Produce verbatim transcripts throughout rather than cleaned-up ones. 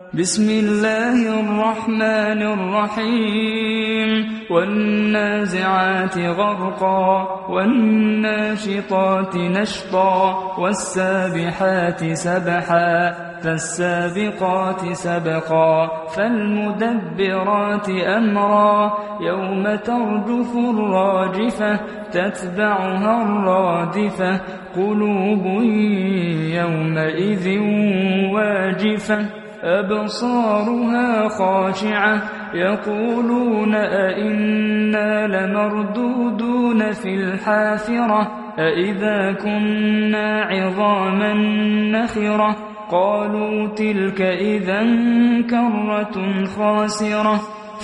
بسم الله الرحمن الرحيم والنازعات غرقا والناشطات نشطا والسابحات سبحا فالسابقات سبقا فالمدبرات أمرا يوم ترجف الراجفة تتبعها الرادفة قلوب يومئذ واجفة أبصارها خاشعة يقولون أئنا لمردودون في الحافرة أئذا كنا عظاما نخرة قالوا تلك إذا كرة خاسرة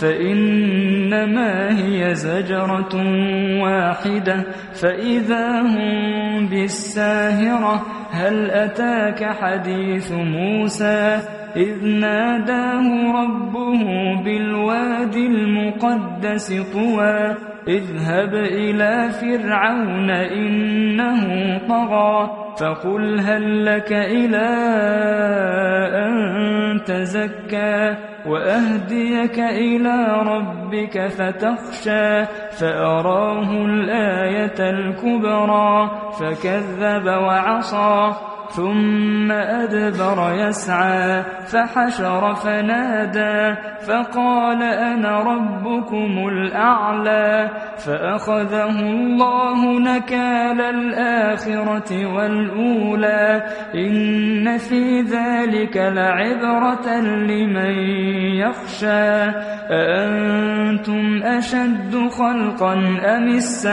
فإنما هي زجرة واحدة فإذا هم بالساهرة هل أتاك حديث موسى إذ ناداه ربه بالوادي المقدس طوى اذهب إلى فرعون إنه طغى فقل هل لك إلى أن تزكى وأهديك إلى ربك فتخشى فأراه الآية الكبرى فكذب وعصى ثم أدبر يسعى فحشر فنادى فقال أنا ربكم الأعلى فأخذه الله نكال الآخرة والأولى إن في ذلك لعبرة لمن يخشى أأنتم أشد خلقا أم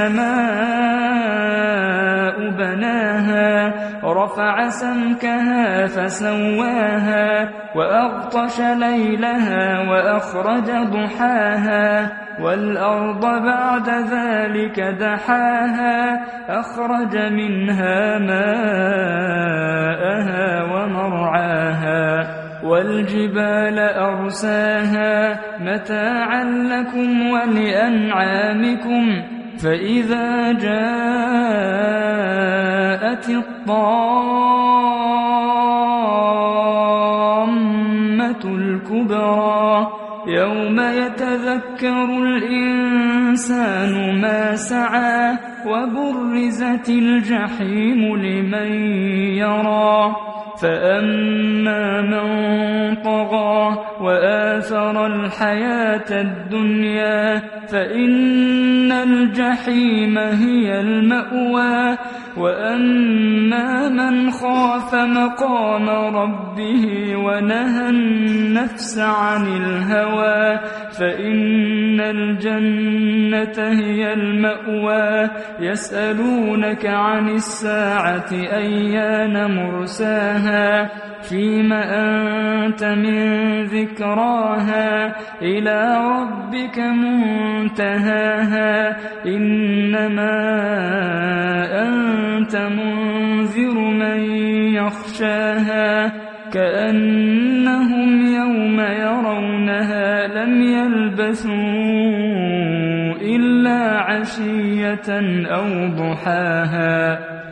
السماء بناها رفع سمكها فسواها وأغطش ليلها وأخرج ضحاها والأرض بعد ذلك دحاها أخرج منها ماءها ومرعاها والجبال أرساها متاعا لكم ولأنعامكم فإذا جاءت الطامة الكبرى يوم يتذكر الإنسان ما سعى وبرزت الجحيم لمن يرى فأما من طغى وآثر الحياة الدنيا فإن الجحيم هي المأوى وأما من خاف مقام ربه ونهى النفس عن الهوى فإن الجنة هي المأوى يسألونك عن الساعة أيان مرساها فيم أنت من ذكراها إلى ربك منتهاها إنما أنت منذر من يخشاها كأنهم يوم يرونها لم يلبثوا إلا عشية أو ضحاها.